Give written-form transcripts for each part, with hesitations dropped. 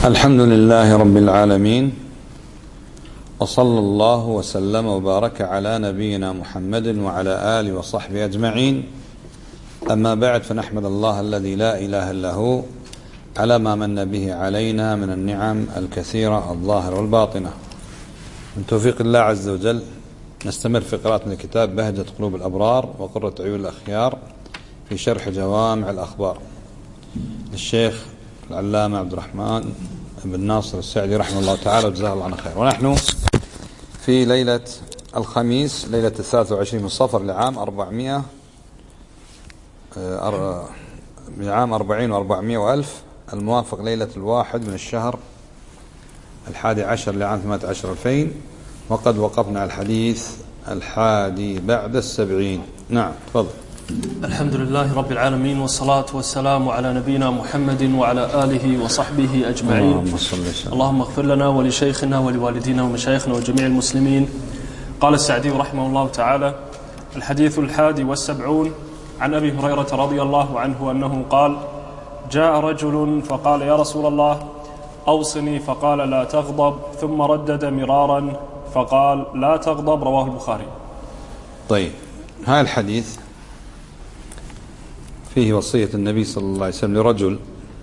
الحمد لله رب العالمين، وصلى الله وسلم وبارك على نبينا محمد وعلى آله وصحبه أجمعين. أما بعد، فنحمد الله الذي لا إله إلا هو على ما من به علينا من النعم الكثيرة الظاهرة والباطنة. من توفيق الله عز وجل نستمر في قراءة من كتاب بهجة قلوب الأبرار وقرة عيون الأخيار في شرح جوامع الأخبار للشيخ العلامة عبد الرحمن بن ناصر السعدي رحمه الله تعالى وجزاه الله عنه خير. ونحن في ليلة الخميس، ليلة 23 من صفر لعام 40 و400 وألف، الموافق ليلة 1 من الشهر 11 لعام 18 2000. وقد وقفنا على الحديث 11 بعد 70. نعم، تفضل. الحمد لله رب العالمين، والصلاة والسلام على نبينا محمد وعلى آله وصحبه أجمعين. اللهم اغفر لنا ولشيخنا ولوالدينا ومشايخنا وجميع المسلمين. قال السعدي رحمه الله تعالى: الحديث 71 عن أبي هريرة رضي الله عنه أنه قال: جاء رجل فقال: يا رسول الله أوصني، فقال: لا تغضب، ثم ردد مرارا فقال: لا تغضب. رواه البخاري. طيب، هذا الحديث فيه وصية النبي صلى الله عليه وسلم لرجل،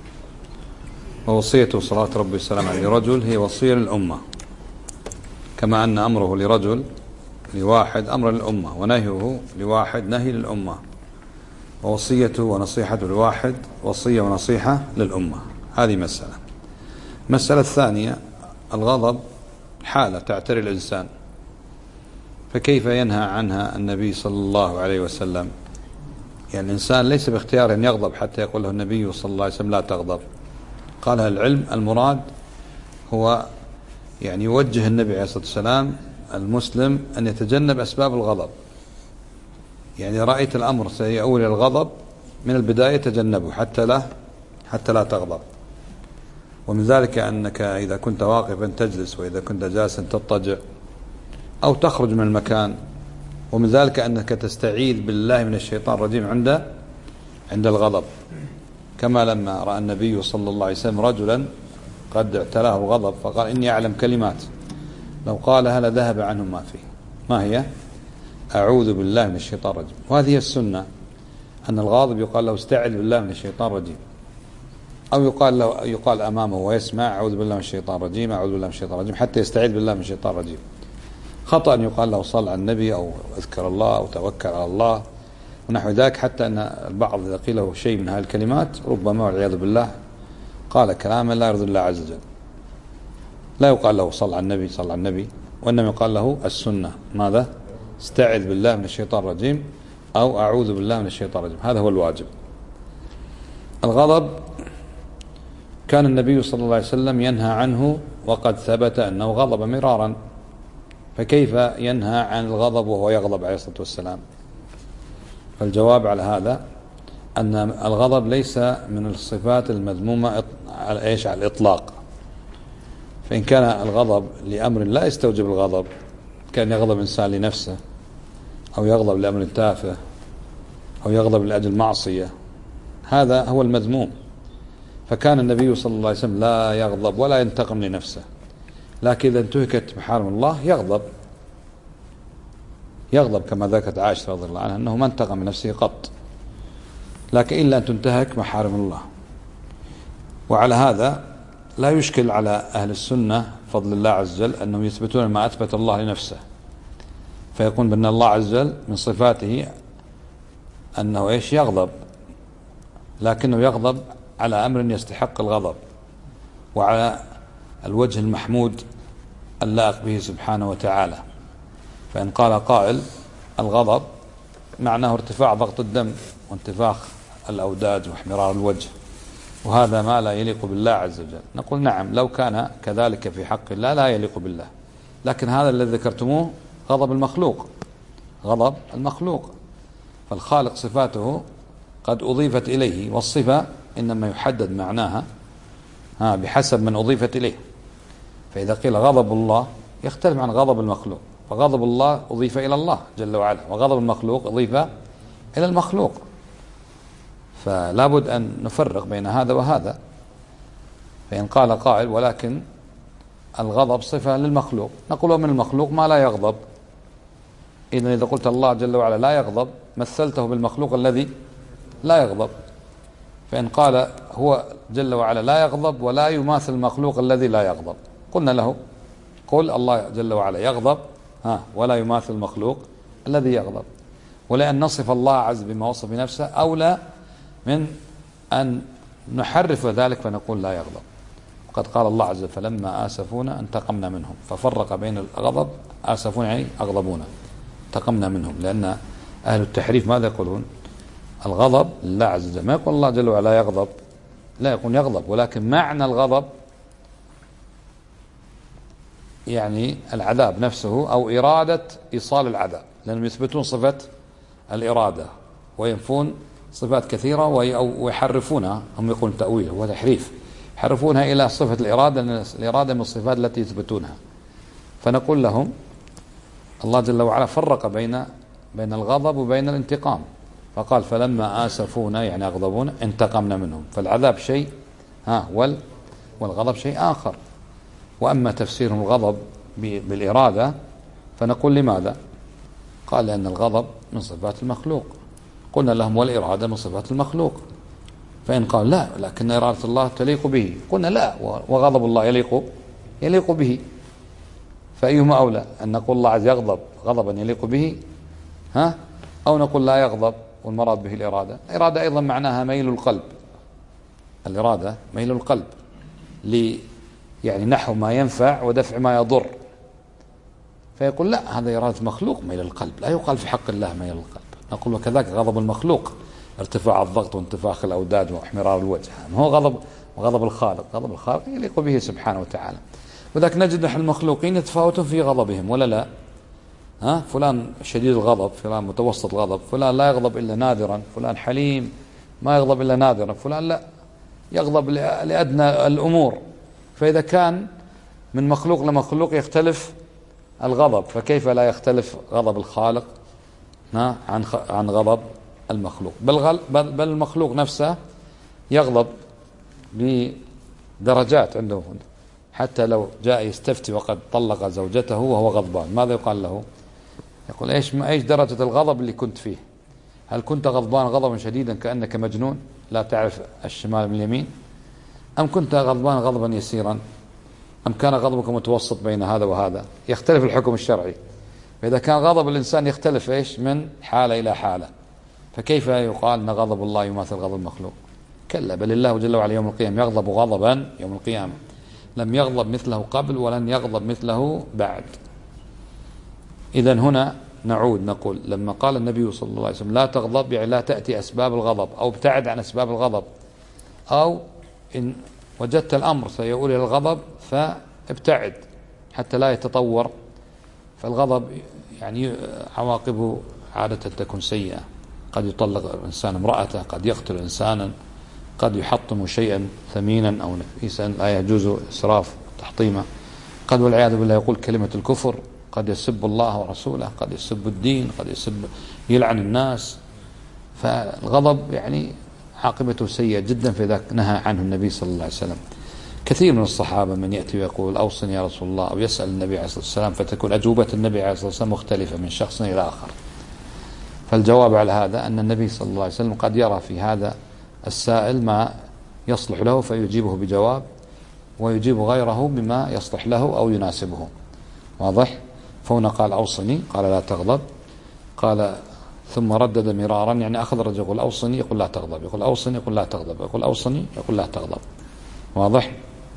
ووصيته صلاة ربي والسلام عليه لرجل هي وصية للأمة، كما أن أمره لرجل لواحد أمر للأمة، ونهيه لواحد نهي للأمة، ووصيته ونصيحته لواحد وصية ونصيحة للأمة. هذه مسألة. المسألة الثانية: الغضب حالة تعتري الإنسان، فكيف ينهى عنها النبي صلى الله عليه وسلم؟ يعني الإنسان ليس باختيار أن يغضب حتى يقول له النبي صلى الله عليه وسلم لا تغضب. قال العلم المراد هو يعني يوجه النبي عليه الصلاة والسلام المسلم أن يتجنب أسباب الغضب. يعني رأيت الأمر سيؤول الغضب من البداية تجنبه حتى لا تغضب. ومن ذلك أنك إذا كنت واقفا تجلس، وإذا كنت جالسا تضطجع أو تخرج من المكان. ومن ذلك أنك تستعيذ بالله من الشيطان الرجيم عند الغضب، كما لما رأى النبي صلى الله عليه وسلم رجلا قد اعتلاه الغضب فقال: إني أعلم كلمات لو قالها لذهب عنه ما فيه. ما هي؟ أعوذ بالله من الشيطان الرجيم. وهذه السنة، أن الغاضب يقال له استعذ بالله من الشيطان الرجيم، أو يقال أمامه ويسمع: أعوذ بالله من الشيطان الرجيم، أعوذ بالله من الشيطان الرجيم، حتى يستعيذ بالله من الشيطان الرجيم. خطأ أن يقال له صل على النبي أو اذكر الله أو توكل على الله ونحو ذلك، حتى أن البعض إذا قيل له شيء من هذه الكلمات ربما والعياذ بالله قال كلاما لا يرضي الله عز وجل. لا يقال له صل على النبي، وإنما يقال له السنة: ماذا؟ استعذ بالله من الشيطان الرجيم أو أعوذ بالله من الشيطان الرجيم. هذا هو الواجب. الغضب كان النبي صلى الله عليه وسلم ينهى عنه، وقد ثبت أنه غضب مرارا، فكيف ينهى عن الغضب وهو يغضب عليه الصلاة والسلام؟ فالجواب على هذا أن الغضب ليس من الصفات المذمومة على الإطلاق. فإن كان الغضب لأمر لا يستوجب الغضب، كان يغضب إنسان لنفسه، أو يغضب لأمر تافه، أو يغضب لأجل معصية، هذا هو المذموم. فكان النبي صلى الله عليه وسلم لا يغضب ولا ينتقم لنفسه، لكن إذا انتهكت محارم الله يغضب كما ذكرت عائشة رضي الله عنها أنه ما انتقم من نفسه قط، لكن إلا أن تنتهك محارم الله. وعلى هذا لا يشكل على أهل السنة فضل الله عز وجل أنهم يثبتون ما أثبت الله لنفسه، فيقول بأن الله عز وجل من صفاته أنه يغضب، لكنه يغضب على أمر يستحق الغضب، وعلى الوجه المحمود اللائق به سبحانه وتعالى. فإن قال قائل الغضب معناه ارتفاع ضغط الدم وانتفاخ الأوداج واحمرار الوجه، وهذا ما لا يليق بالله عز وجل، نقول نعم، لو كان كذلك في حق الله لا يليق بالله، لكن هذا الذي ذكرتموه غضب المخلوق. فالخالق صفاته قد أضيفت إليه، والصفة إنما يحدد معناها بحسب من أضيفت إليه. فإذا قيل غضب الله يختلف عن غضب المخلوق، فغضب الله أضيف إلى الله جل وعلا، وغضب المخلوق أضيف إلى المخلوق. فلا بد أن نفرق بين هذا وهذا. فإن قال قائل ولكن الغضب صفة للمخلوق، نقول من المخلوق ما لا يغضب. إذا قلت الله جل وعلا لا يغضب مثلته بالمخلوق الذي لا يغضب. فإن قال هو جل وعلا لا يغضب ولا يماثل المخلوق الذي لا يغضب، قلنا له قل الله جل وعلا يغضب ولا يماثل المخلوق الذي يغضب. ولأن نصف الله عز بما وصف بنفسه أولى من أن نحرف ذلك فنقول لا يغضب. وقد قال الله عز وجل فلما آسفونا انتقمنا منهم، ففرق بين الغضب، آسفونا يعني أغضبونا، انتقمنا منهم. لأن أهل التحريف ماذا يقولون؟ الغضب لله عز وجل، ما يقول الله جل وعلا يغضب، لا يقول يغضب، ولكن معنى الغضب يعني العذاب نفسه أو إرادة إيصال العذاب، لأنهم يثبتون صفة الإرادة وينفون صفات كثيرة ويحرفونها، هم يقولون تأويل وتحريف، يحرفونها إلى صفة الإرادة، لأن الإرادة من الصفات التي يثبتونها. فنقول لهم الله جل وعلا فرق بين الغضب وبين الانتقام، فقال فلما آسفونا يعني أغضبونا انتقمنا منهم، فالعذاب شيء والغضب شيء آخر. وأما تفسيرهم الغضب بالإرادة فنقول لماذا؟ قال لأن الغضب من صفات المخلوق، قلنا لهم والإرادة من صفات المخلوق. فإن قال لا لكن إرادة الله تليق به، قلنا لا وغضب الله يليق به. فأيهما أولى؟ أن نقول الله عز يغضب غضبا يليق به أو نقول لا يغضب والمراد به الإرادة؟ الإرادة أيضا معناها ميل القلب، الإرادة ميل القلب يعني نحو ما ينفع ودفع ما يضر. فيقول لا هذا إرادة مخلوق ميل القلب، لا يقال في حق الله ميل القلب. نقول وكذلك غضب المخلوق ارتفاع الضغط وانتفاخ الأوداد واحمرار الوجه، ما هو غضب الخالق، غضب الخالق يليق به سبحانه وتعالى. وذلك نجد نحن المخلوقين يتفاوتون في غضبهم ولا لا؟ فلان شديد الغضب، فلان متوسط الغضب، فلان لا يغضب إلا نادرا، فلان حليم ما يغضب إلا نادرا، فلان لا يغضب لأدنى الأمور. فإذا كان من مخلوق لمخلوق يختلف الغضب، فكيف لا يختلف غضب الخالق عن غضب المخلوق؟ بل المخلوق نفسه يغضب بدرجات عنده، حتى لو جاء يستفتي وقد طلق زوجته وهو غضبان ماذا يقال له؟ يقول ايش درجة الغضب اللي كنت فيه؟ هل كنت غضبان غضبا شديدا كأنك مجنون لا تعرف الشمال من اليمين، أم كنت غضبان غضبا يسيرا، أم كان غضبك متوسط بين هذا وهذا؟ يختلف الحكم الشرعي. فإذا كان غضب الإنسان يختلف من حالة إلى حالة، فكيف يقال أن غضب الله يماثل غضب المخلوق؟ كلا، بل الله جل وعلا يوم القيامة يغضب غضبا يوم القيامة لم يغضب مثله قبل ولن يغضب مثله بعد. إذن هنا نعود نقول لما قال النبي صلى الله عليه وسلم لا تغضب يعني لا تأتي أسباب الغضب أو ابتعد عن أسباب الغضب، أو إن وجدت الأمر سيؤول إلى الغضب فابتعد حتى لا يتطور. فالغضب يعني عواقبه عادة تكون سيئة، قد يطلق الإنسان امرأته، قد يقتل إنسانا، قد يحطم شيئا ثمينا أو نفيسا لا يجوز إسراف تحطيمه، قد والعياذ بالله يقول كلمة الكفر، قد يسب الله ورسوله، قد يسب الدين، قد يلعن الناس. فالغضب يعني عاقبته سيئة جدا، فذاك نهى عنه النبي صلى الله عليه وسلم. كثير من الصحابة من يأتي ويقول أوصني يا رسول الله، أو يسأل النبي عليه الصلاة والسلام، فتكون أجوبة النبي عليه الصلاة والسلام مختلفة من شخص إلى آخر. فالجواب على هذا أن النبي صلى الله عليه وسلم قد يرى في هذا السائل ما يصلح له فيجيبه بجواب، ويجيب غيره بما يصلح له أو يناسبه. واضح؟ فهنا قال أوصني، قال لا تغضب، قال ثم ردد مرارا، يعني أخذ الرجل يقول أوصني يقول لا تغضب، يقول أوصني يقول لا تغضب، يقول أوصني يقول لا تغضب. واضح؟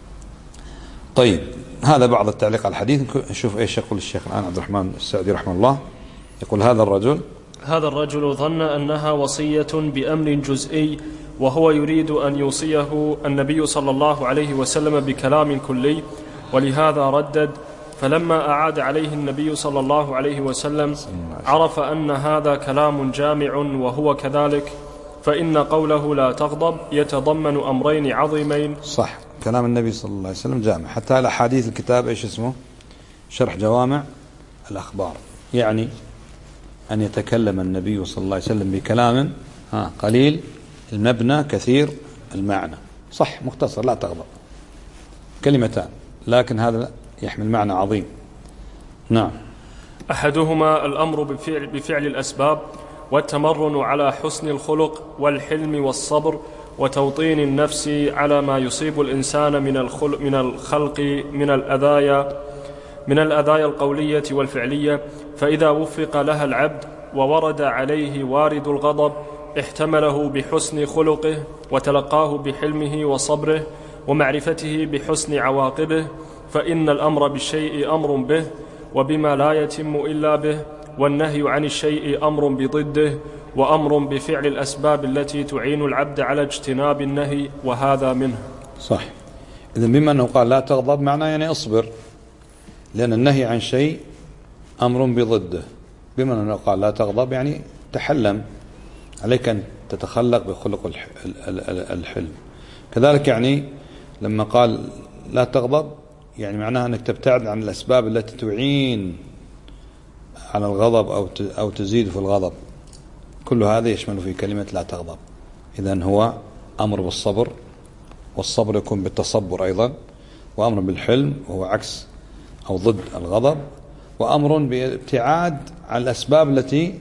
طيب، هذا بعض التعليق على الحديث. نشوف ايش يقول الشيخ الآن عبد الرحمن السعدي رحمه الله. يقول هذا الرجل ظن أنها وصية بأمر جزئي، وهو يريد أن يوصيه النبي صلى الله عليه وسلم بكلام كلي، ولهذا ردد. فلما أعاد عليه النبي صلى الله عليه وسلم عرف أن هذا كلام جامع وهو كذلك، فإن قوله لا تغضب يتضمن أمرين عظيمين. صح، كلام النبي صلى الله عليه وسلم جامع، حتى الأحاديث الكتاب ايش اسمه؟ شرح جوامع الأخبار، يعني أن يتكلم النبي صلى الله عليه وسلم بكلام قليل المبنى كثير المعنى. صح، مختصر لا تغضب، كلمتان، لكن هذا يحمل معنى عظيم. نعم. أحدهما الأمر بفعل الأسباب والتمرن على حسن الخلق والحلم والصبر وتوطين النفس على ما يصيب الإنسان من الأذايا القولية والفعلية، فإذا وفق لها العبد وورد عليه وارد الغضب احتمله بحسن خلقه وتلقاه بحلمه وصبره ومعرفته بحسن عواقبه، فإن الأمر بالشيء أمر به وبما لا يتم إلا به، والنهي عن الشيء أمر بضده وأمر بفعل الأسباب التي تعين العبد على اجتناب النهي، وهذا منه. صح. إذن بما أنه قال لا تغضب معناه يعني أصبر، لأن النهي عن شيء أمر بضده. بما أنه قال لا تغضب يعني تحلم، عليك أن تتخلق بخلق الحلم. كذلك يعني لما قال لا تغضب يعني معناها أنك تبتعد عن الأسباب التي تعين على الغضب أو تزيد في الغضب. كل هذا يشمل في كلمة لا تغضب. إذن هو أمر بالصبر، والصبر يكون بالتصبر أيضا، وأمر بالحلم وهو عكس أو ضد الغضب، وأمر بابتعاد عن الأسباب التي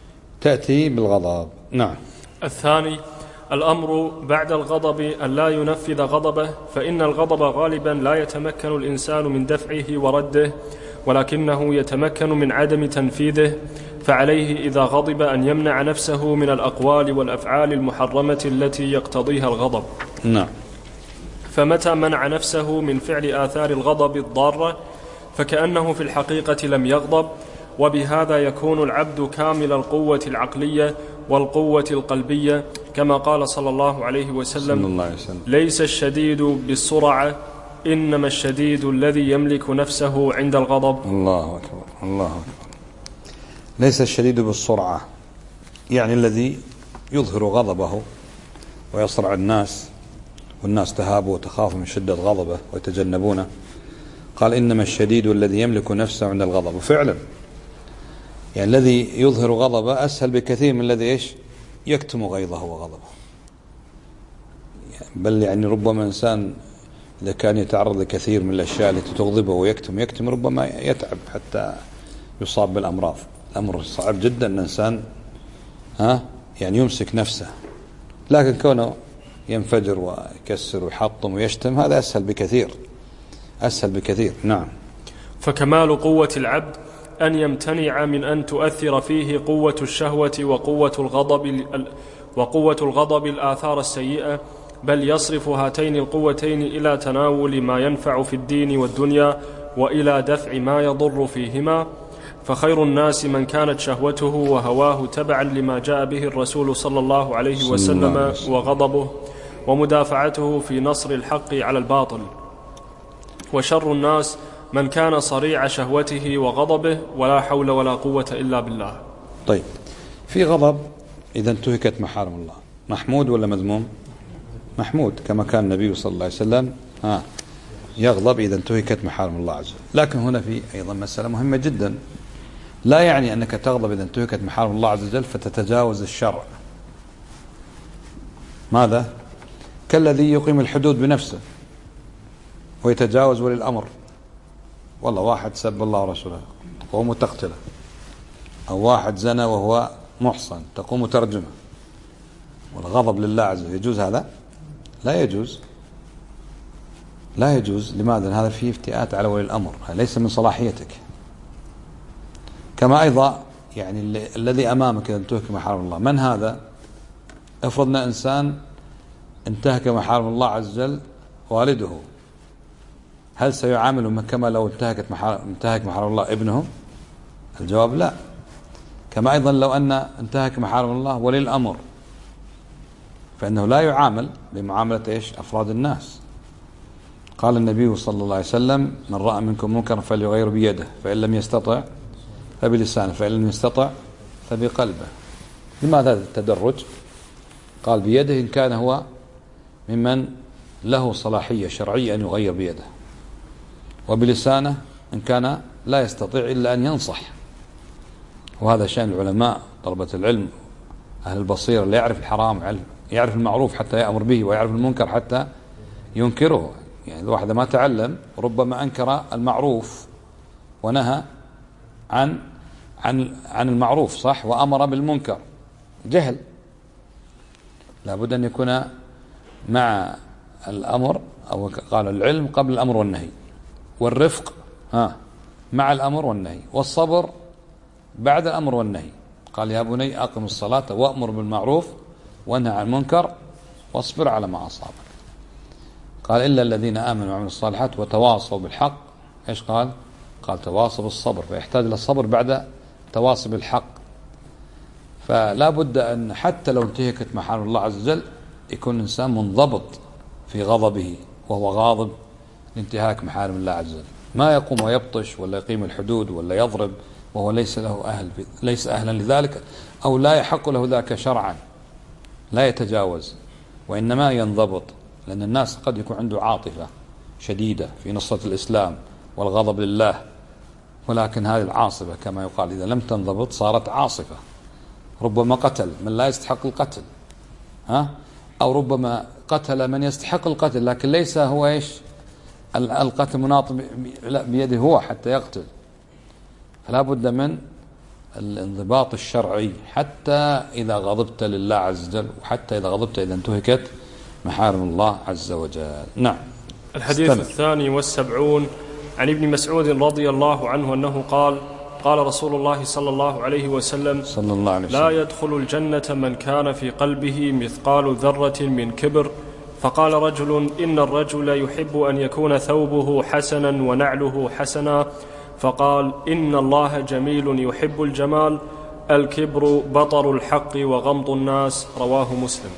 تأتي بالغضب. نعم. الثاني الأمر بعد الغضب أن لا ينفذ غضبه، فإن الغضب غالبا لا يتمكن الإنسان من دفعه ورده، ولكنه يتمكن من عدم تنفيذه، فعليه إذا غضب أن يمنع نفسه من الأقوال والأفعال المحرمة التي يقتضيها الغضب. نعم. فمتى منع نفسه من فعل آثار الغضب الضارة فكأنه في الحقيقة لم يغضب، وبهذا يكون العبد كامل القوة العقلية والقوة القلبية، كما قال صلى الله عليه وسلم ليس الشديد بالسرعة إنما الشديد الذي يملك نفسه عند الغضب. الله أكبر الله أكبر. ليس الشديد بالسرعة يعني الذي يظهر غضبه ويصرع الناس، والناس تهابه وتخاف من شدة غضبه ويتجنبونه. قال إنما الشديد الذي يملك نفسه عند الغضب. وفعلا يعني الذي يظهر غضبه أسهل بكثير من الذي يكتم غيظه وغضبه. بل يعني ربما إنسان إذا كان يتعرض لكثير من الأشياء التي تغضبه ويكتم ربما يتعب حتى يصاب بالأمراض. الأمر صعب جدا أن الإنسان يعني يمسك نفسه، لكن كونه ينفجر ويكسر ويحطم ويشتم هذا أسهل بكثير. نعم. فكمال قوة العبد أن يمتنع من أن تؤثر فيه قوة الشهوة وقوة الغضب الآثار السيئة، بل يصرف هاتين القوتين إلى تناول ما ينفع في الدين والدنيا وإلى دفع ما يضر فيهما. فخير الناس من كانت شهوته وهواه تبعا لما جاء به الرسول صلى الله عليه وسلم وغضبه ومدافعته في نصر الحق على الباطل، وشر الناس من كان صريع شهوته وغضبه ولا حول ولا قوة إلا بالله. طيب، في غضب إذا انتهكت محارم الله محمود ولا مذموم؟ محمود، كما كان النبي صلى الله عليه وسلم يغضب إذا انتهكت محارم الله عز وجل. لكن هنا في أيضا مسألة مهمة جدا، لا يعني أنك تغضب إذا انتهكت محارم الله عز وجل فتتجاوز الشرع. ماذا؟ كالذي يقيم الحدود بنفسه ويتجاوز ولي الأمر. والله واحد سب الله ورسوله وهو تقتله، أو واحد زنى وهو محصن تقوم ترجمه، والغضب لله عز وجل، يجوز هذا؟ لا يجوز. لماذا؟ هذا فيه افتئات على ولي الأمر، ليس من صلاحيتك. كما أيضا يعني الذي أمامك إذا انتهك محارم الله، من هذا؟ افرضنا إنسان انتهك محارم الله عز وجل والده، هل سيعامله كما لو انتهك محارم الله ابنه؟ الجواب لا. كما أيضا لو أن انتهك محارم الله ولي الأمر، فإنه لا يعامل بمعاملة أفراد الناس. قال النبي صلى الله عليه وسلم من رأى منكم منكرا فليغير بيده، فإن لم يستطع فبلسانه، فإن لم يستطع فبقلبه. لماذا هذا التدرج؟ قال بيده إن كان هو ممن له صلاحية شرعية أن يغير بيده، وبلسانه إن كان لا يستطيع إلا أن ينصح. وهذا شأن العلماء طلبة العلم أهل البصيرة اللي يعرف الحرام يعرف المعروف حتى يأمر به، ويعرف المنكر حتى ينكره. يعني الواحد ما تعلم ربما أنكر المعروف ونهى عن المعروف، صح، وأمر بالمنكر، جهل. لابد أن يكون مع الأمر، أو قال العلم قبل الأمر والنهي، والرفق مع الأمر والنهي، والصبر بعد الأمر والنهي. قال يا بني أقم الصلاة وأمر بالمعروف وانهى عن المنكر واصبر على ما أصابك. قال إلا الذين آمنوا وعملوا الصالحات وتواصوا بالحق. إيش قال؟ قال تواصوا بالصبر، فيحتاج إلى الصبر بعد تواصي بالحق. فلا بد أن حتى لو انتهكت محارم الله عز وجل يكون الإنسان منضبط في غضبه وهو غاضب لانتهاك محارم الله عز وجل، ما يقوم ويبطش ولا يقيم الحدود ولا يضرب وهو ليس أهلا لذلك، أو لا يحق له ذاك شرعا، لا يتجاوز، وإنما ينضبط. لأن الناس قد يكون عنده عاطفة شديدة في نصرة الإسلام والغضب لله، ولكن هذه العاصفة كما يقال إذا لم تنضبط صارت عاصفة، ربما قتل من لا يستحق القتل، أو ربما قتل من يستحق القتل لكن ليس هو القتل مناط بيده هو حتى يقتل. فلا بد من الانضباط الشرعي حتى إذا غضبت لله عز وجل، وحتى إذا غضبت إذا انتهكت محارم الله عز وجل. نعم. الحديث 72 عن ابن مسعود رضي الله عنه أنه قال قال رسول الله صلى الله عليه وسلم لا يدخل الجنة من كان في قلبه مثقال ذرة من كبر. فقال رجل إن الرجل يحب أن يكون ثوبه حسنا ونعله حسنا. فقال إن الله جميل يحب الجمال، الكبر بطر الحق وغمط الناس. رواه مسلم.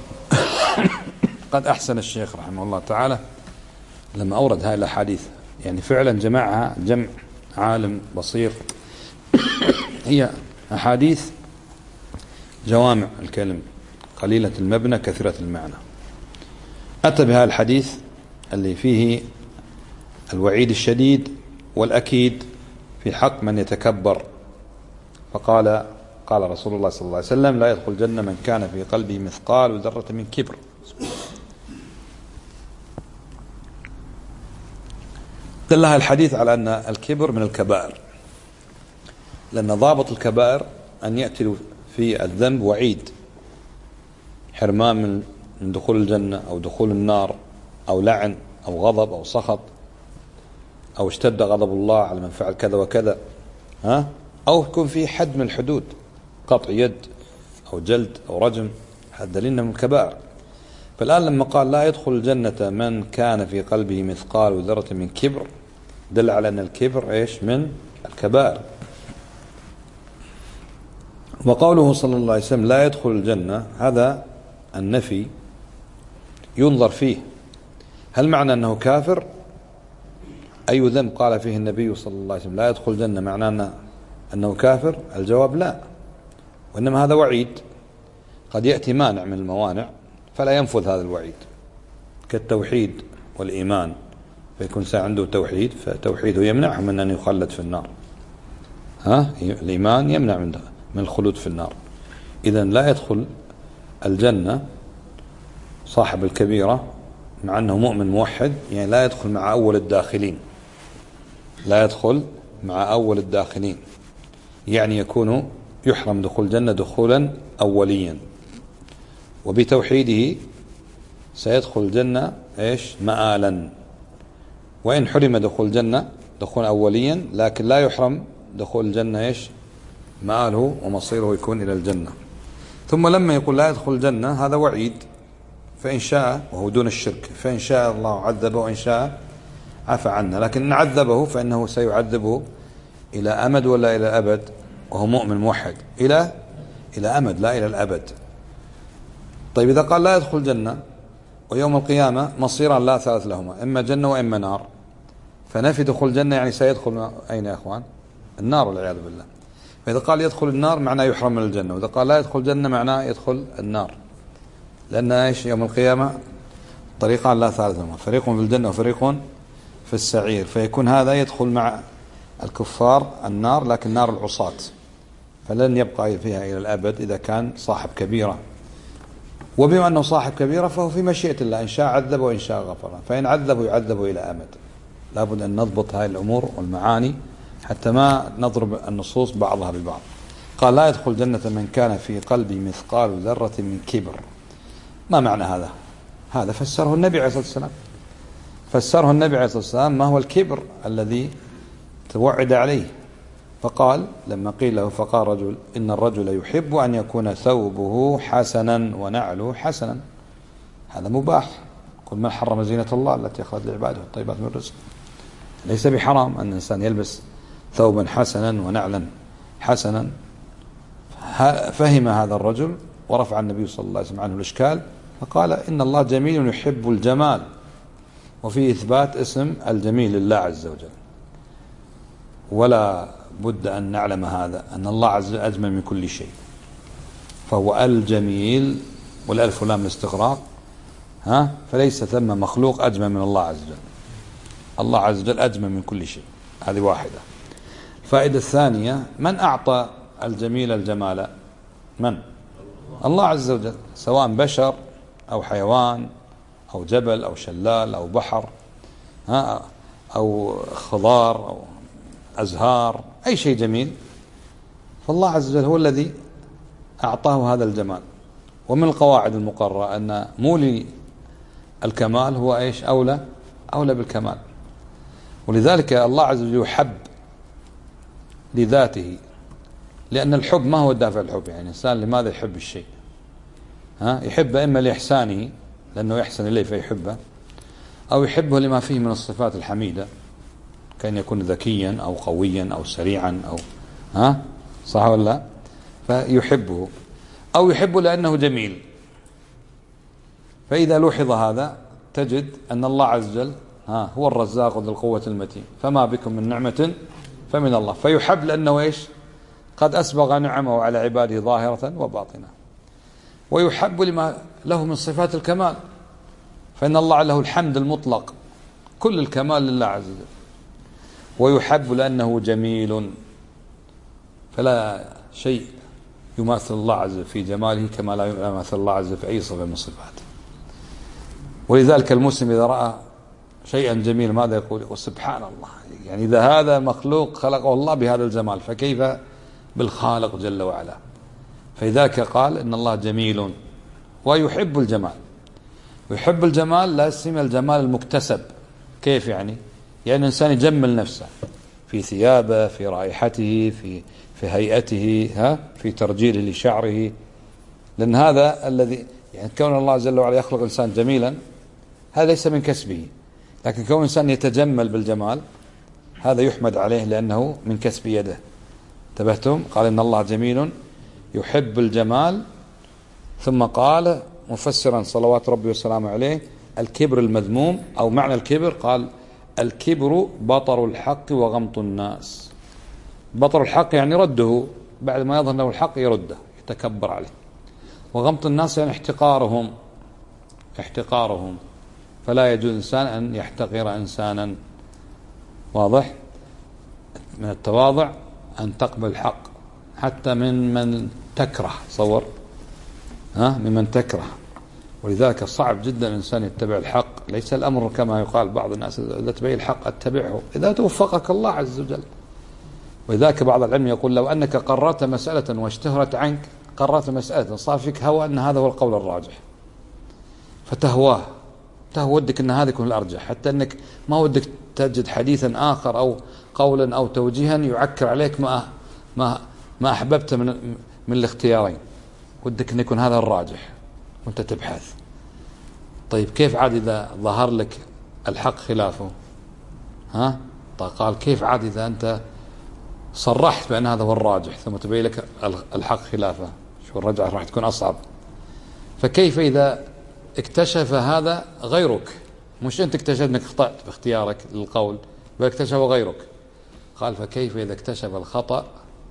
قد أحسن الشيخ رحمه الله تعالى لما أورد هذه الأحاديث، يعني فعلا جمعها جمع عالم بصير. هي أحاديث جوامع الكلم قليلة المبنى كثيرة المعنى. أتى بهذا الحديث اللي فيه الوعيد الشديد والأكيد في حق من يتكبر. فقال رسول الله صلى الله عليه وسلم لا يدخل الجنة من كان في قلبه مثقال ذرة من كبر. دل هذا الحديث على أن الكبر من الكبائر، لأن ضابط الكبائر أن يأتي في الذنب وعيد، حرمان من دخول الجنة أو دخول النار أو لعن أو غضب أو سخط أو اشتد غضب الله على من فعل كذا وكذا، أو يكون في حد من الحدود، قطع يد أو جلد أو رجم، هذا دليل من الكبائر. فالآن لما قال لا يدخل الجنة من كان في قلبه مثقال ذرة من كبر، دل على أن الكبر من الكبائر. وقوله صلى الله عليه وسلم لا يدخل الجنة، هذا النفي ينظر فيه، هل معنى أنه كافر؟ أي ذنب قال فيه النبي صلى الله عليه وسلم لا يدخل الجنة معناه أنه كافر؟ الجواب لا، وإنما هذا وعيد قد يأتي مانع من الموانع فلا ينفذ هذا الوعيد، كالتوحيد والإيمان، فيكون عنده توحيد فتوحيده يمنعه من أن يخلد في النار، الإيمان يمنع من الخلود في النار. إذن لا يدخل الجنة صاحب الكبيرة مع أنه مؤمن موحد، يعني لا يدخل مع أول الداخلين، لا يدخل مع أول الداخلين، يعني يكون يحرم دخول الجنة دخولا أوليا، وبتوحيده سيدخل الجنة مآلا. وإن حرم دخول الجنة دخول أوليا لكن لا يحرم دخول الجنة مآله ومصيره يكون إلى الجنة. ثم لما يقول لا يدخل الجنة هذا وعيد، فإن شاء وهو دون الشرك، فإن شاء الله عذبه وإن شاء عفى عنه، لكن إن عذبه فإنه سيعذبه إلى أمد ولا إلى أبد، وهو مؤمن موحد، إلى أمد لا إلى الأبد. طيب إذا قال لا يدخل الجنة ويوم القيامة مصيرا لا ثالث لهما، إما جنة وإما نار، فنفي دخول الجنة يعني سيدخل أين يا أخوان؟ النار والعياذ بالله. فإذا قال يدخل النار معناه يحرم من الجنة، وإذا قال لا يدخل الجنة معناه يدخل النار، لأن يوم القيامة طريقان لا ثالث لهما، فريق في الجنة وفريق في السعير، فيكون هذا يدخل مع الكفار النار لكن نار العصاة، فلن يبقى فيها إلى الأبد إذا كان صاحب كبيرة. وبما أنه صاحب كبيرة فهو في مشيئة الله، إن شاء عذب وإن شاء غفر، فإن عذب يعذب إلى أمد. لابد أن نضبط هذه الأمور والمعاني حتى ما نضرب النصوص بعضها ببعض. قال لا يدخل جنة من كان في قلبه مثقال ذرة من كبر. ما معنى هذا؟ هذا فسره النبي عليه الصلاة والسلام، فسره النبي عليه الصلاة والسلام ما هو الكبر الذي توعد عليه. فقال لما قيل له، فقال رجل إن الرجل يحب أن يكون ثوبه حسنا ونعله حسنا. هذا مباح. قل من حرم زينة الله التي أخرج لعباده والطيبات من الرزق. ليس بحرام أن الإنسان يلبس ثوبا حسنا ونعلا حسنا. فهم هذا الرجل ورفع النبي صلى الله عليه وسلم عنه الإشكال، فقال إن الله جميل يحب الجمال، وفي إثبات اسم الجميل لله عز وجل. ولا بد أن نعلم هذا، أن الله عز وجل أجمل من كل شيء، فهو الجميل، والألف لام الاستغراق، فليس ثم مخلوق أجمل من الله عز وجل. الله عز وجل أجمل من كل شيء. هذه واحدة. الفائدة الثانية، من أعطى الجميل الجمال؟ من؟ الله عز وجل، سواء بشر أو حيوان أو جبل أو شلال أو بحر أو خضار أو أزهار، أي شيء جميل، فالله عز وجل هو الذي أعطاه هذا الجمال. ومن القواعد المقررة أن مولي الكمال هو إيش؟ أولى بالكمال. ولذلك الله عز وجل يحب لذاته، لأن الحب ما هو الدافع الحب. يعني الإنسان لماذا يحب الشيء؟ يحب إما لإحسانه لأنه يحسن إليه فيحبه، أو يحبه لما فيه من الصفات الحميدة، كأن يكون ذكيا أو قويا أو سريعا أو صح ولا لا؟ فيحبه، أو يحبه لأنه جميل. فإذا لوحظ هذا تجد أن الله عز وجل هو الرزاق ذو القوة المتين، فما بكم من نعمة فمن الله. فيحب لأنه إيش؟ قد أسبغ نعمه على عباده ظاهرة وباطنة. ويحب لما له من صفات الكمال، فإن الله له الحمد المطلق، كل الكمال لله عز وجل. ويحب لأنه جميل، فلا شيء يماثل الله عز وجل في جماله كما لا يماثل الله عز وجل في أي صفة من صفاته. ولذلك المسلم إذا رأى شيئا جميل ماذا يقول؟ سبحان الله. يعني إذا هذا مخلوق خلقه الله بهذا الجمال، فكيف بالخالق جل وعلا؟ فلذلك قال إن الله جميل ويحب الجمال. ويحب الجمال لا سيما الجمال المكتسب. كيف يعني؟ يعني الإنسان يجمل نفسه في ثيابه، في رائحته، في هيئته، في ترجيله لشعره. لأن هذا الذي يعني كون الله جل وعلا يخلق إنسان جميلا هذا ليس من كسبه، لكن كون إنسان يتجمل بالجمال هذا يحمد عليه لأنه من كسب يده. انتبهتم؟ قال إن الله جميل يحب الجمال، ثم قال مفسرا صلوات ربي وسلامه عليه الكبر المذموم، أو معنى الكبر قال الكبر بطر الحق وغمط الناس. بطر الحق يعني رده، بعد ما يظهر له الحق يرده، يتكبر عليه. وغمط الناس يعني احتقارهم. فلا يجوز إنسان أن يحتقر إنسانا. واضح؟ من التواضع أن تقبل الحق حتى من تكره. صور ممن تكره. ولذلك صعب جدا الإنسان يتبع الحق. ليس الأمر كما يقال بعض الناس إذا تبعي الحق اتبعه، إذا توفقك الله عز وجل. ولذلك بعض العلم يقول لو أنك قررت مسألة واشتهرت عنك، قررت مسألة صار فيك هوى أن هذا هو القول الراجح، فتهواه، ودك أن هذا يكون الأرجح، حتى أنك ما ودك تجد حديثا آخر أو قولا أو توجيها يعكر عليك ما أحببت من الاختيارين، ودك أن يكون هذا الراجح وأنت تبحث. طيب كيف عاد إذا ظهر لك الحق خلافه؟ قال كيف عاد إذا أنت صرحت بأن هذا هو الراجح ثم تبين لك الحق خلافه؟ شو الرجعة راح تكون أصعب. فكيف إذا اكتشف هذا غيرك؟ مش أنت اكتشفت أنك خطأت باختيارك للقول، بل اكتشفه غيرك. قال فكيف إذا اكتشف الخطأ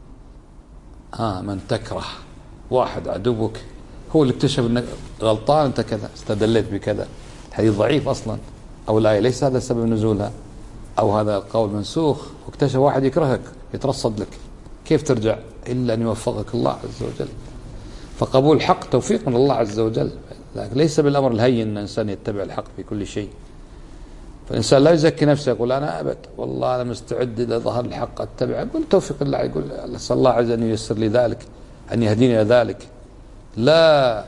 من تكره، واحد عدوك هو اللي اكتشف أنك غلطان، أنت كذا استدلت بكذا، الحديث ضعيف أصلا، أو الآية ليس هذا سبب نزولها، أو هذا القول منسوخ، واكتشف واحد يكرهك يترصد لك، كيف ترجع؟ إلا أن يوفقك الله عز وجل. فقبول الحق توفيق من الله عز وجل، لكن ليس بالأمر الهين أن الإنسان يتبع الحق في كل شيء. فالإنسان لا يزكي نفسه يقول أنا أبد والله أنا مستعد إذا ظهر الحق أتبعه، يقول توفيق الله، يقول أسأل الله عز وجل أن ييسر لي ذلك، أن يهديني إلى ذلك. لا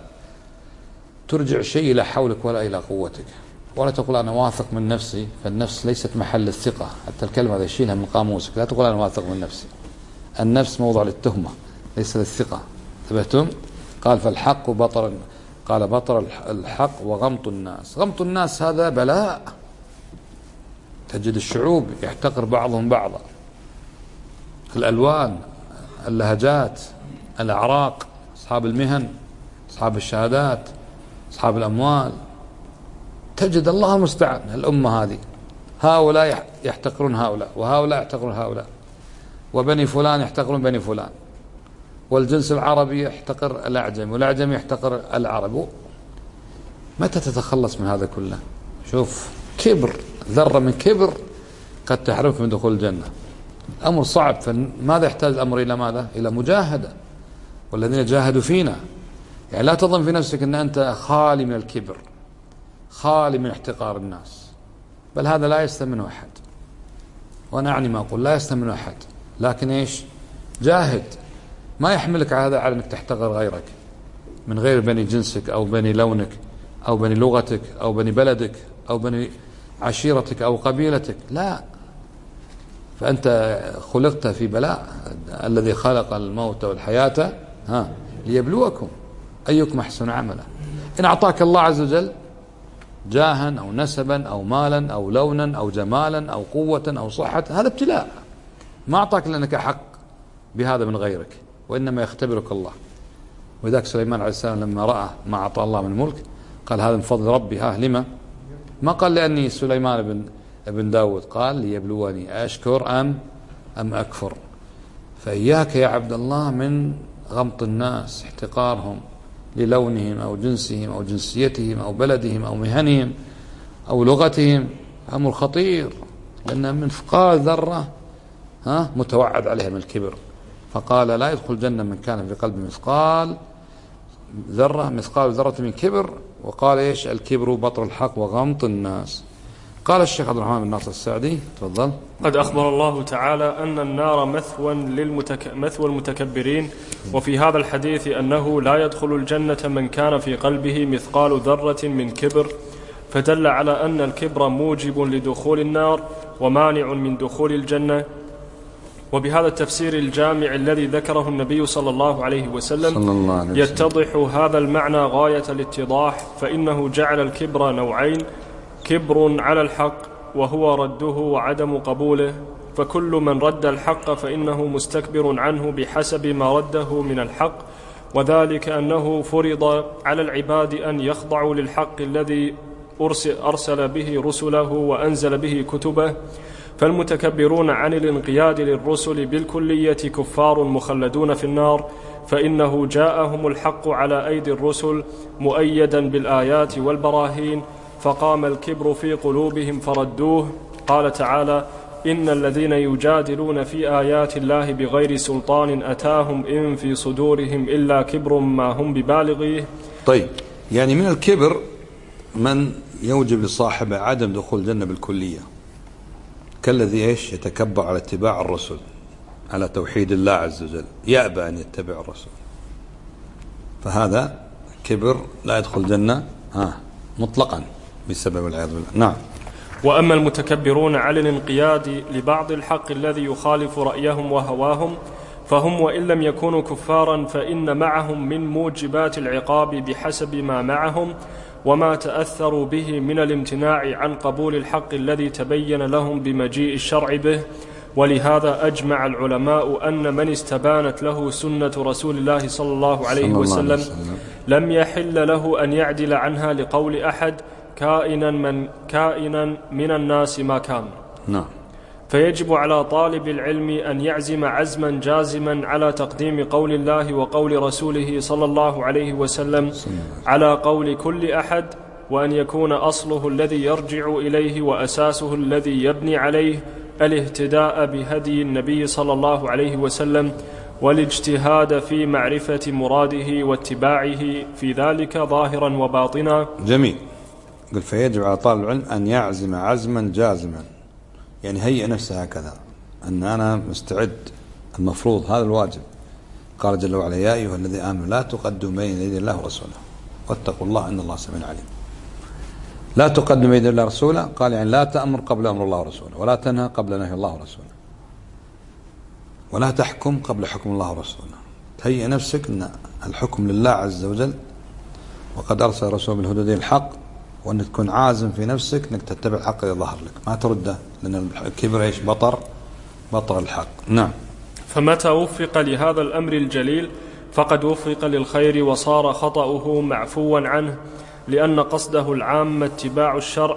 ترجع شيء إلى حولك ولا إلى قوتك، ولا تقول أنا واثق من نفسي، فالنفس ليست محل الثقة، حتى الكلمة هذا يشيلها من قاموسك، لا تقول أنا واثق من نفسي. النفس موضع للتهمة ليس للثقة. انتبهتم؟ قال فالحق بطر، قال بطر الحق وغمط الناس. غمط الناس هذا بلاء، تجد الشعوب يحتقر بعضهم بعضا، الألوان، اللهجات، الأعراق، أصحاب المهن، أصحاب الشهادات، أصحاب الأموال، تجد الله المستعان الأمة هذه، هؤلاء يحتقرون هؤلاء، وهؤلاء يحتقرون هؤلاء، وبني فلان يحتقرون بني فلان، والجنس العربي يحتقر الأعجم، والأعجم يحتقر العرب. متى تتخلص من هذا كله؟ شوف، كبر، ذرة من كبر قد تحرمك من دخول الجنة. أمر صعب. فماذا يحتاج الأمر إلى ماذا؟ إلى مجاهدة، والذين جاهدوا فينا. يعني لا تظن في نفسك أن أنت خالي من الكبر، خالي من احتقار الناس، بل هذا لا يسلم منه أحد. وأنا أعني ما أقول، لا يسلم منه أحد، لكن إيش؟ جاهد. ما يحملك هذا على أنك تحتقر غيرك من غير بني جنسك أو بني لونك أو بني لغتك أو بني بلدك أو بني عشيرتك أو قبيلتك، لا. فأنت خلقت في بلاء، الذي خلق الموت والحياة ليبلوكم أيكم أحسن عملا. إن أعطاك الله عز وجل جاها أو نسبا أو مالا أو لونا أو جمالا أو قوة أو صحة، هذا ابتلاء، ما أعطاك لأنك حق بهذا من غيرك، وإنما يختبرك الله. وذاك سليمان عليه السلام لما رأى ما أعطى الله من الملك قال هذا من فضل ربي. لما؟ ما قال لأني سليمان بن داود، قال ليبلوني أشكر أم أكفر. فإياك يا عبد الله من غمط الناس، احتقارهم للونهم أو جنسهم أو جنسيتهم أو بلدهم أو مهنهم أو لغتهم، أمر خطير، لأن من مثقال ذرة متوعد عليها من الكبر. فقال لا يدخل الجنة من كان في قلبه مثقال ذرة من كبر. وقال إيش؟ الكبر بطر الحق وغمط الناس. قال الشيخ عبد الرحمن بن ناصر السعدي، تفضل. قد أخبر الله تعالى أن النار مثوى المتكبرين، وفي هذا الحديث أنه لا يدخل الجنة من كان في قلبه مثقال ذرة من كبر، فدل على أن الكبر موجب لدخول النار ومانع من دخول الجنة. وبهذا التفسير الجامع الذي ذكره النبي صلى الله عليه وسلم يتضح هذا المعنى غاية الاتضاح، فإنه جعل الكبر نوعين: كبر على الحق وهو رده وعدم قبوله، فكل من رد الحق فإنه مستكبر عنه بحسب ما رده من الحق، وذلك أنه فرض على العباد أن يخضعوا للحق الذي أرسل به رسله وأنزل به كتبه. فالمتكبرون عن الانقياد للرسل بالكلية كفار مخلدون في النار، فإنه جاءهم الحق على أيدي الرسل مؤيدا بالآيات والبراهين، فقام الكبر في قلوبهم فردوه. قال تعالى: إن الذين يجادلون في آيات الله بغير سلطان أتاهم إن في صدورهم إلا كبر ما هم ببالغيه. طيب، يعني من الكبر من يوجب لصاحبه عدم دخول الجنة بالكلية، كالذي إيش؟ يتكبر على اتباع الرسل، على توحيد الله عز وجل، يأبى أن يتبع الرسل، فهذا كبر لا يدخل الجنة مطلقا بسبب العياذ بالله. نعم. وأما المتكبرون على الانقياد لبعض الحق الذي يخالف رأيهم وهواهم، فهم وإن لم يكونوا كفارا فإن معهم من موجبات العقاب بحسب ما معهم وما تأثروا به من الامتناع عن قبول الحق الذي تبين لهم بمجيء الشرع به. ولهذا أجمع العلماء أن من استبانت له سنة رسول الله صلى الله عليه وسلم لم يحل له أن يعدل عنها لقول أحد كائنا من الناس ما كان. نعم. فيجب على طالب العلم أن يعزم عزما جازما على تقديم قول الله وقول رسوله صلى الله عليه وسلم على قول كل أحد، وأن يكون أصله الذي يرجع إليه وأساسه الذي يبني عليه الاهتداء بهدي النبي صلى الله عليه وسلم، والاجتهاد في معرفة مراده واتباعه في ذلك ظاهرا وباطنا. جميل. قل فيجب على طالب العلم أن يعزم عزما جازما، يعني هيئ نفسه هكذا أن أنا مستعد، المفروض هذا الواجب. قال جل وعلا: يا أيها الذين آمنوا لا تقدموا بين يدي الله ورسوله واتقوا الله إن الله سميع عليم. لا تقدم بين يدي الله ورسوله، قال يعني لا تأمر قبل أمر الله ورسوله، ولا تنهى قبل نهي الله ورسوله، ولا تحكم قبل حكم الله ورسوله. تهيئ نفسك أن الحكم لله عز وجل، وقد أرسل رسوله بالهدى ودين الحق، وأنك تكون عازم في نفسك أنك تتبع الحق اللي ظهر لك، ما ترده، لأن الكبر إيش؟ بطر الحق. نعم. فمتى وفق لهذا الأمر الجليل فقد وفق للخير وصار خطأه معفوا عنه، لأن قصده العام اتباع الشرع،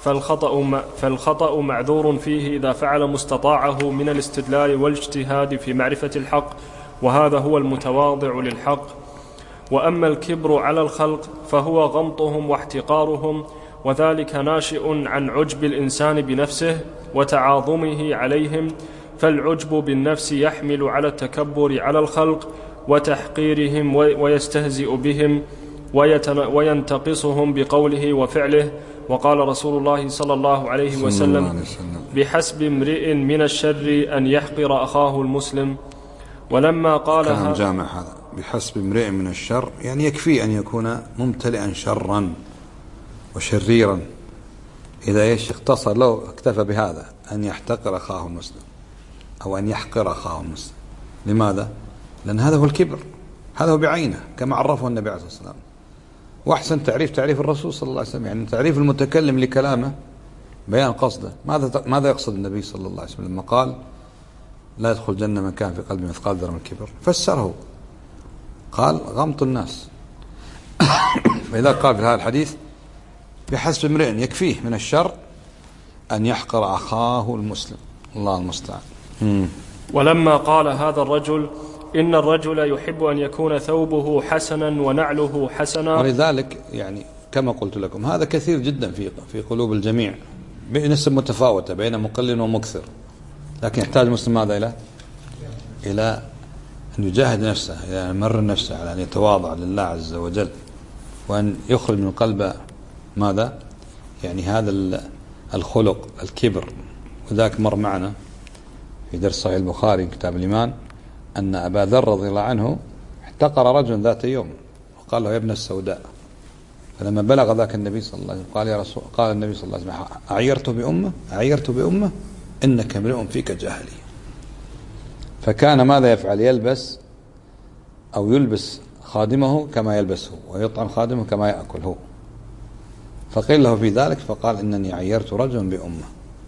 فالخطأ معذور فيه إذا فعل مستطاعه من الاستدلال والاجتهاد في معرفة الحق، وهذا هو المتواضع للحق. وأما الكبر على الخلق فهو غمطهم واحتقارهم، وذلك ناشئ عن عجب الإنسان بنفسه وتعاظمه عليهم، فالعجب بالنفس يحمل على التكبر على الخلق وتحقيرهم ويستهزئ بهم وينتقصهم بقوله وفعله. وقال رسول الله صلى الله عليه وسلم: بحسب امرئ من الشر أن يحقر أخاه المسلم. ولما قالها كلام جامع هذا، بحسب امرئ من الشر، يعني يكفي أن يكون ممتلئا شرا وشريرا. إذا ايش اختصر له اكتفى بهذا، أن يحتقر أخاه المسلم أو أن يحقر أخاه المسلم. لماذا؟ لأن هذا هو الكبر، هذا هو بعينه كما عرفه النبي عليه الصلاة والسلام. وأحسن تعريف الرسول صلى الله عليه وسلم، يعني تعريف المتكلم لكلامه بيان قصده. ماذا يقصد النبي صلى الله عليه وسلم لما قال: لا يدخل الجنة من كان في قلبه مثقال ذرة من كبر؟ فسره، قال: غمط الناس. فإذا قال في هذا الحديث بحسب امرئ، يكفيه من الشر أن يحقر أخاه المسلم. الله المستعان. ولما قال هذا الرجل: إن الرجل يحب أن يكون ثوبه حسنا ونعله حسنا، ولذلك يعني كما قلت لكم هذا كثير جدا في قلوب الجميع بنسب متفاوتة بين مقل ومكثر، لكن يحتاج المسلم ماذا؟ إلى أن يجاهد نفسه، إلى أن يمرن نفسه على أن يتواضع لله عز وجل، وأن يخرج من قلبه ماذا؟ يعني هذا الخلق الكبر. وذاك مر معنا في درس صحيح البخاري كتاب الإيمان أن أبا ذر رضي الله عنه احتقر رجل ذات يوم وقال له: يا ابن السوداء. فلما بلغ ذاك النبي صلى الله عليه وسلم قال: يا رسول، قال النبي صلى الله عليه وسلم: أعيرت بأمة إنك امرئ فيك جاهلية. فكان ماذا يفعل؟ يلبس أو يلبس خادمه كما يلبسه، ويطعم خادمه كما يأكل هو. فقيل له في ذلك فقال: إنني عيرت رجلا بأمة.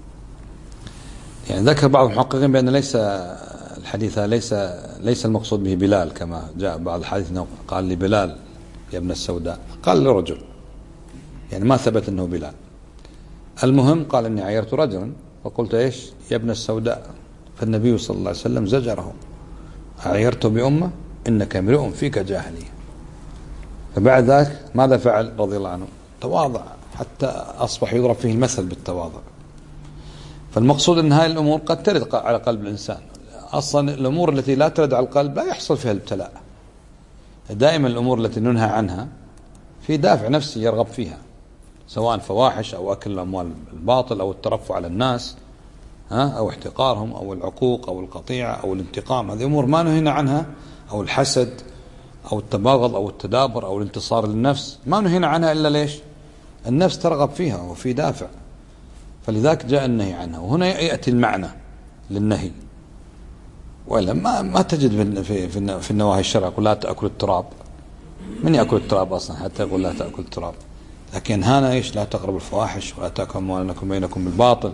يعني ذكر بعض المحققين بأن الحديث ليس المقصود به بلال كما جاء بعض الحديث، قال لبلال: يا ابن السوداء، قال لرجل، يعني ما ثبت أنه بلال. المهم قال: إني عيرت رجلا فقلت إيش؟ يا ابن السوداء. فالنبي صلى الله عليه وسلم زجره: عيرت بأمة إنك امرئ فيك جاهلية. فبعد ذلك ماذا فعل رضي الله عنه؟ تواضع حتى أصبح يضرب فيه المثل بالتواضع. فالمقصود أن هذه الأمور قد ترد على قلب الإنسان. أصلا الأمور التي لا ترد على القلب لا يحصل فيها الابتلاء. دائما الأمور التي ننهى عنها في دافع نفسي يرغب فيها، سواء فواحش أو أكل الأموال الباطل أو الترفع على الناس أو احتقارهم أو العقوق أو القطيعة أو الانتقام. هذه أمور ما نهينا عنها، أو الحسد أو التباغض أو التدابر أو الانتصار للنفس، ما نهينا عنها إلا ليش؟ النفس ترغب فيها وفي دافع، فلذلك جاء النهي عنها. وهنا يأتي المعنى للنهي، وإلا ما تجد في النواهي الشرع يقول لا تأكل التراب. من يأكل التراب أصلا حتى يقول لا تأكل التراب؟ لكن هنا إيش؟ لا تقربوا الفواحش ولا تأكلوا أموالكم بينكم بالباطل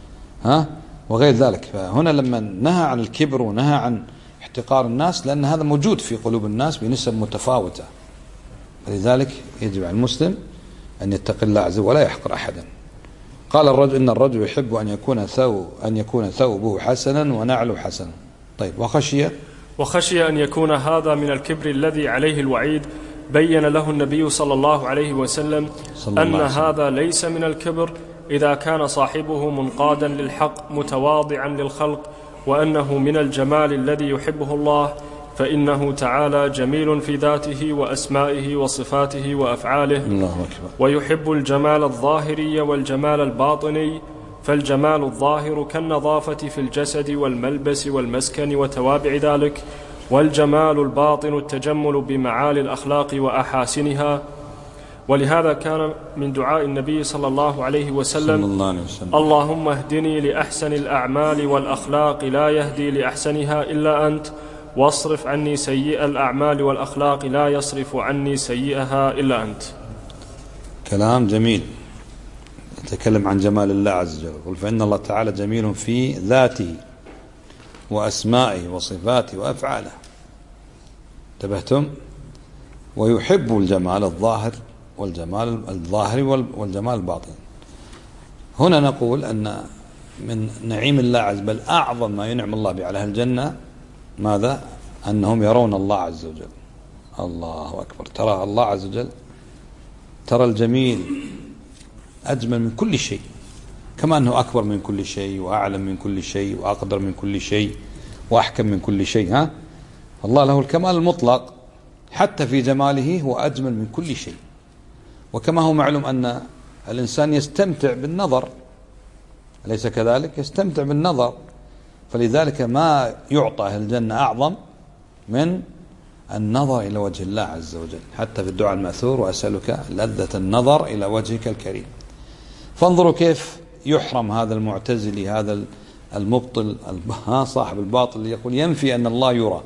وغير ذلك. فهنا لما نهى عن الكبر ونهى عن احتقار الناس، لأن هذا موجود في قلوب الناس بنسب متفاوتة، فلذلك يجب على المسلم أن يتقي الله عز وجل ولا يحقر أحدا. قال الرجل: إن الرجل يحب أن يكون ثوبه حسنا ونعله حسنا. طيب، وخشي أن يكون هذا من الكبر الذي عليه الوعيد، بين له النبي صلى الله عليه وسلم أن هذا ليس من الكبر إذا كان صاحبه منقادا للحق متواضعا للخلق، وأنه من الجمال الذي يحبه الله فإنه تعالى جميل في ذاته وأسمائه وصفاته وأفعاله. الله أكبر. ويحب الجمال الظاهري والجمال الباطني، فالجمال الظاهر كالنظافة في الجسد والملبس والمسكن وتوابع ذلك، والجمال الباطن التجمل بمعالي الأخلاق وأحاسنها. ولهذا كان من دعاء النبي صلى الله عليه وسلم: اللهم اهدني لأحسن الأعمال والأخلاق لا يهدي لأحسنها إلا أنت، واصرف عني سيئ الأعمال والأخلاق لا يصرف عني سيئها إلا أنت. كلام جميل، يتكلم عن جمال الله عز وجل. يقول: فإن الله تعالى جميل في ذاته وأسمائه وصفاته وأفعاله. انتبهتم؟ ويحب الجمال الظاهر والجمال الباطن. هنا نقول أن من نعيم الله عز وجل أعظم ما ينعم الله به على أهل الجنة ماذا؟ أنهم يرون الله عز وجل. الله أكبر. ترى الله عز وجل، ترى الجميل أجمل من كل شيء، كما أنه أكبر من كل شيء وأعلم من كل شيء وأقدر من كل شيء وأحكم من كل شيء. الله له الكمال المطلق، حتى في جماله هو أجمل من كل شيء. وكما هو معلوم أن الإنسان يستمتع بالنظر، أليس كذلك؟ يستمتع بالنظر، فلذلك ما يعطى أهل الجنة أعظم من النظر إلى وجه الله عز وجل، حتى في الدعاء المأثور: وأسألك لذة النظر إلى وجهك الكريم. فانظروا كيف يحرم هذا المعتزلي، هذا المبطل صاحب الباطل، اللي يقول ينفي أن الله يرى،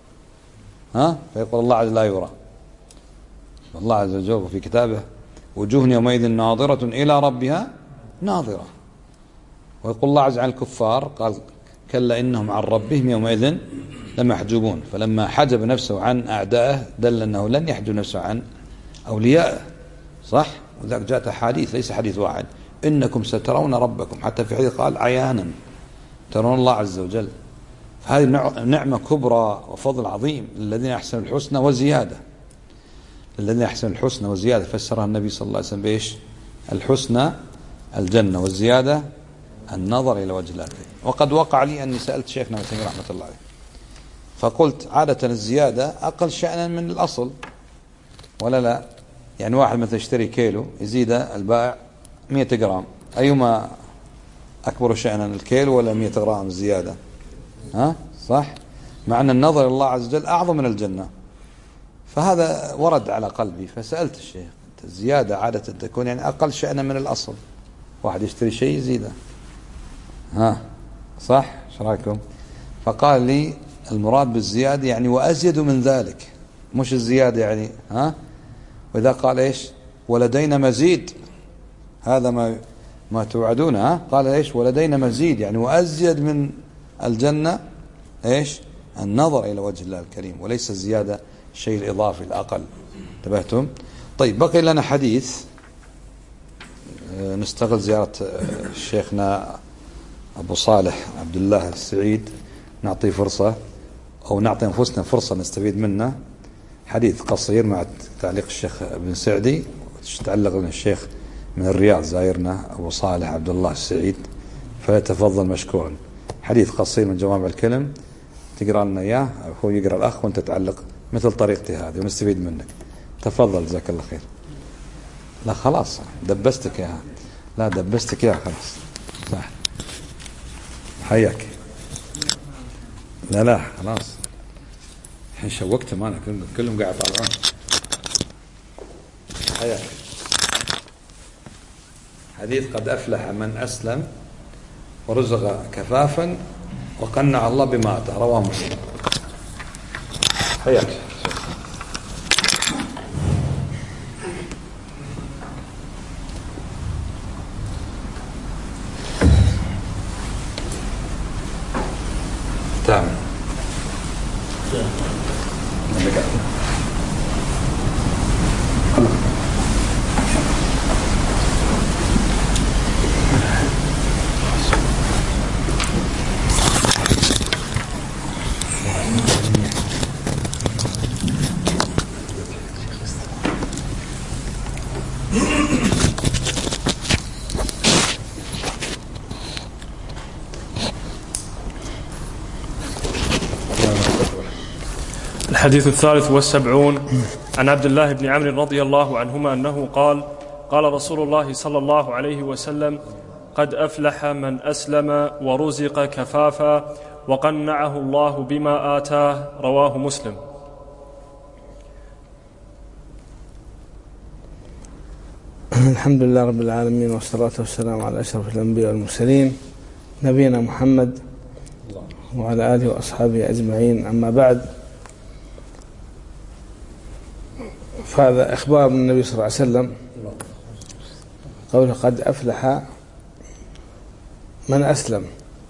فيقول الله عز وجل لا يرى. الله عز وجل في كتابه: وجوه يومئذ ناظرة إلى ربها ناظرة. ويقول الله عز وجل عن الكفار: قال: كلا إنهم عن ربهم يومئذ لمحجوبون. فلما حجب نفسه عن أعدائه دل أنه لن يحجب نفسه عن أوليائه، صح؟ وذلك جاءت حديث، ليس حديث واحد: إنكم سترون ربكم. حتى في حديث قال: عيانا ترون الله عز وجل. فهذه نعمة كبرى وفضل عظيم للذين أحسنوا الحسنى وزيادة. الذين أحسنوا الحسنى وزيادة فسرها النبي صلى الله عليه وسلم بإيش؟ الحسنى الجنة، والزيادة النظر إلى وجه الله. وقد وقع لي أني سألت شيخنا ابن تيمية رحمة الله عليه، فقلت: عادة الزيادة أقل شأنا من الأصل، ولا لا؟ يعني واحد مثلا يشتري كيلو، يزيد البائع 100 جرام، أيما أكبر شأنا، الكيلو ولا 100 جرام زيادة؟ صح؟ مع أن النظر الله عز وجل أعظم من الجنة. فهذا ورد على قلبي، فسألت الشيخ: الزيادة عادة تكون يعني أقل شأنا من الأصل، واحد يشتري شيء يزيده، صح؟ ايش رايكم؟ فقال لي: المراد بالزيادة يعني وأزيد من ذلك، مش الزيادة يعني وإذا قال إيش؟ ولدينا مزيد، هذا ما توعدون. قال إيش؟ ولدينا مزيد، يعني وأزيد من الجنة إيش؟ النظر إلى وجه الله الكريم، وليس الزيادة الشيء الإضافي الأقل. انتبهتم؟ طيب، بقي لنا حديث، نستغل زيارة شيخنا أبو صالح عبد الله السعيد، نعطيه فرصة أو نعطي أنفسنا فرصة نستفيد منه. حديث قصير مع تعليق الشيخ ابن سعدي، تعلق لنا الشيخ من الرياض زائرنا أبو صالح عبد الله السعيد، فيتفضل مشكورا. حديث قصير من جوامع الكلم، تقرأ لنا إياه، هو يقرأ الأخ وأنت تعلق مثل طريقتي هذه ونستفيد منك. تفضل، جزاك الله خير. لا خلاص دبستك يا، لا دبستك يا، خلاص صح، حياك. لا خلاص، الحين شوقتهم أنا، كلهم قاعد يطالعون. حياك. حديث: قد أفلح من أسلم ورزق كفافا وقنع الله بما أتى، رواه مسلم. حياك. تمام. الحديث 73 عن عبد الله بن عمرو رضي الله عنهما أنه قال: قال رسول الله صلى الله عليه وسلم: قد أفلح من أسلم ورزق كفافا وقنعه الله بما آتاه. رواه مسلم. الحمد لله رب العالمين، والصلاة والسلام على أشرف الأنبياء والمرسلين نبينا محمد وعلى آله وأصحابه أجمعين. أما بعد، فهذا إخبار من النبي صلى الله عليه وسلم قوله: قد أفلح من أسلم.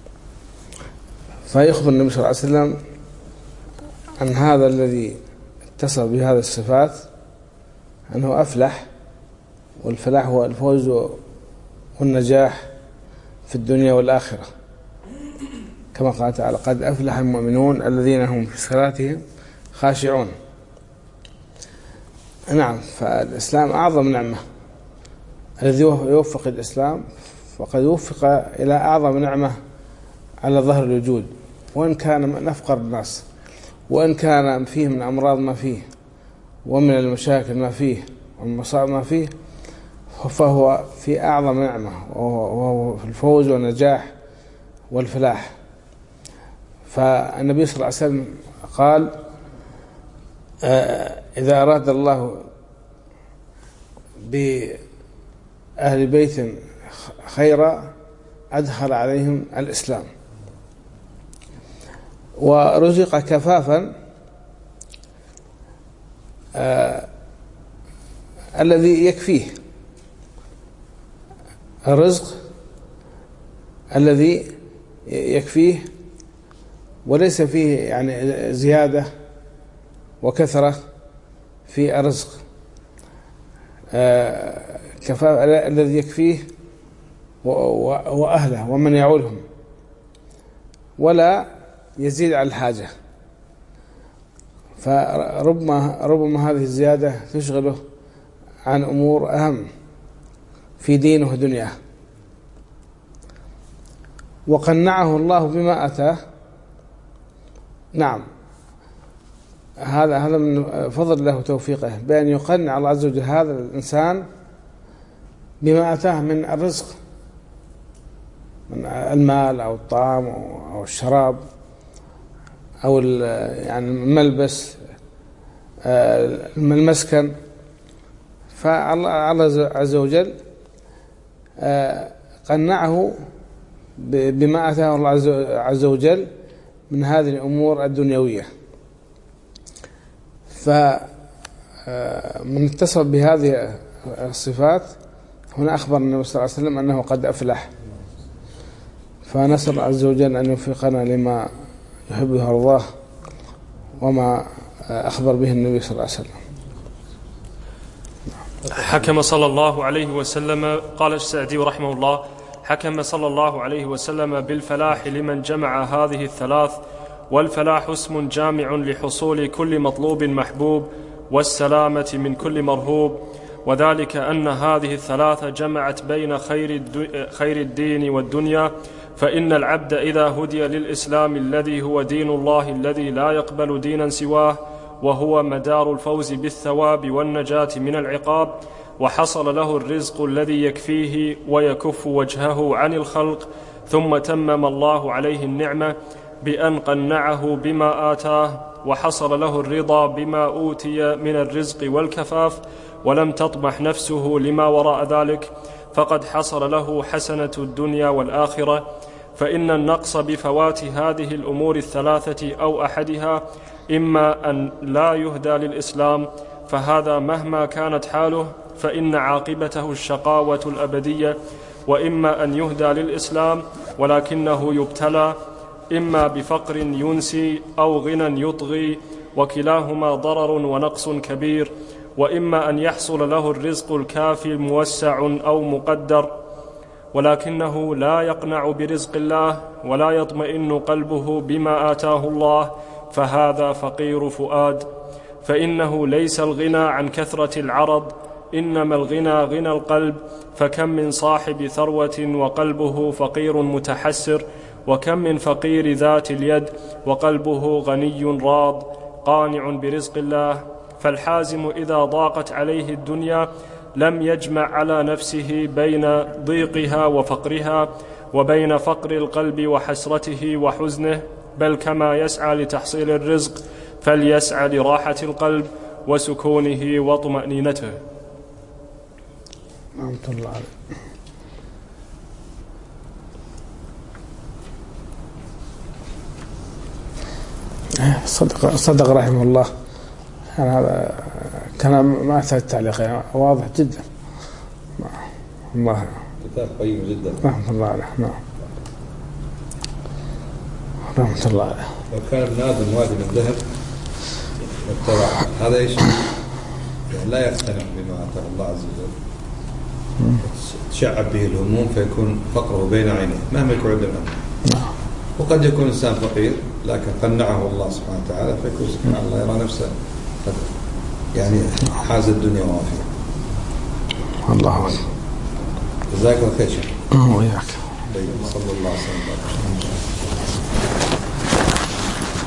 فيخبر النبي صلى الله عليه وسلم عن هذا الذي اتصل بهذه الصفات أنه أفلح، والفلاح هو الفوز والنجاح في الدنيا والآخرة، كما قال تعالى: قد أفلح المؤمنون الذين هم في صلاتهم خاشعون. نعم، فالإسلام أعظم نعمة. الذي يوفق الإسلام فقد يوفق إلى أعظم نعمة على ظهر الوجود، وإن كان من أفقر الناس، وإن كان فيه من أمراض ما فيه، ومن المشاكل ما فيه، والمصائب ما فيه، فهو في أعظم نعمة، وهو في الفوز والنجاح والفلاح. فالنبي صلى الله عليه وسلم قال: إذا أراد الله بأهل بيت خيرا أدخل عليهم الإسلام. ورزق كفافا، الذي يكفيه، الرزق الذي يكفيه وليس فيه يعني زيادة وكثرة في الرزق، كفاف الذي يكفيه وأهله ومن يعولهم، ولا يزيد على الحاجة. فربما هذه الزيادة تشغله عن أمور أهم في دينه ودنياه. وقنعه الله بما أتاه. نعم، هذا من فضل الله وتوفيقه، بأن يقنع الله عز وجل هذا الإنسان بما أتاه من الرزق، من المال أو الطعام أو الشراب أو يعني الملبس، المسكن. فالله عز وجل قنعه بما أتاه الله عز وجل من هذه الأمور الدنيوية. فمن اتصل بهذه الصفات هنا أخبر النبي صلى الله عليه وسلم أنه قد أفلح. فنسأل الله عز وجل أن يوفقنا لما يحبه ويرضاه وما أخبر به النبي صلى الله عليه وسلم. حكم صلى الله عليه وسلم، قال السعدي رحمه الله: حكم صلى الله عليه وسلم بالفلاح لمن جمع هذه الثلاث. والفلاح اسم جامع لحصول كل مطلوب محبوب والسلامة من كل مرهوب، وذلك أن هذه الثلاثة جمعت بين خير الدين والدنيا. فإن العبد إذا هدي للإسلام الذي هو دين الله الذي لا يقبل دينا سواه، وهو مدار الفوز بالثواب والنجاة من العقاب، وحصل له الرزق الذي يكفيه ويكف وجهه عن الخلق، ثم تمم الله عليه النعمة بأن قنعه بما آتاه، وحصل له الرضا بما أوتي من الرزق والكفاف، ولم تطمح نفسه لما وراء ذلك، فقد حصل له حسنة الدنيا والآخرة. فإن النقص بفوات هذه الأمور الثلاثة أو أحدها إما أن لا يهدى للإسلام، فهذا مهما كانت حاله فإن عاقبته الشقاوة الأبدية، وإما أن يهدى للإسلام ولكنه يبتلى إما بفقر ينسي أو غنى يطغي، وكلاهما ضرر ونقص كبير، وإما أن يحصل له الرزق الكافي موسع أو مقدر ولكنه لا يقنع برزق الله ولا يطمئن قلبه بما آتاه الله، فهذا فقير فؤاد. فإنه ليس الغنى عن كثرة العرض، إنما الغنى غنى القلب. فكم من صاحب ثروة وقلبه فقير متحسر، وكم من فقير ذات اليد وقلبه غني راض. قانع برزق الله. فالحازم إذا ضاقت عليه الدنيا لم يجمع على نفسه بين ضيقها وفقرها وبين فقر القلب وحسرته وحزنه، بل كما يسعى لتحصيل الرزق فليسعى لراحة القلب وسكونه وطمأنينته. رحمة الله عليه. صدق رحمه الله. يعني هذا كلام ما أحتاج تعليق، يعني واضح جدا. الله كتاب قيم جدا رحمة الله عليه. نعم رحمة الله عليه. لو كان ابن آدم وادي من ذهب واتبع هذا ايش؟ يعني لا يقتنع بما آتاه الله عز وجل، تشعب به الهموم فيكون فقره بين عينيه مهما يكون عنده مال. وقد يكون إنسان فقير لكن قنعه الله سبحانه وتعالى فيكون سبحان الله يرى نفسه يعني حاز الدنيا وما فيها. الله أكبر. جزاك الله خير. وياك. صلى الله عليه وسلم.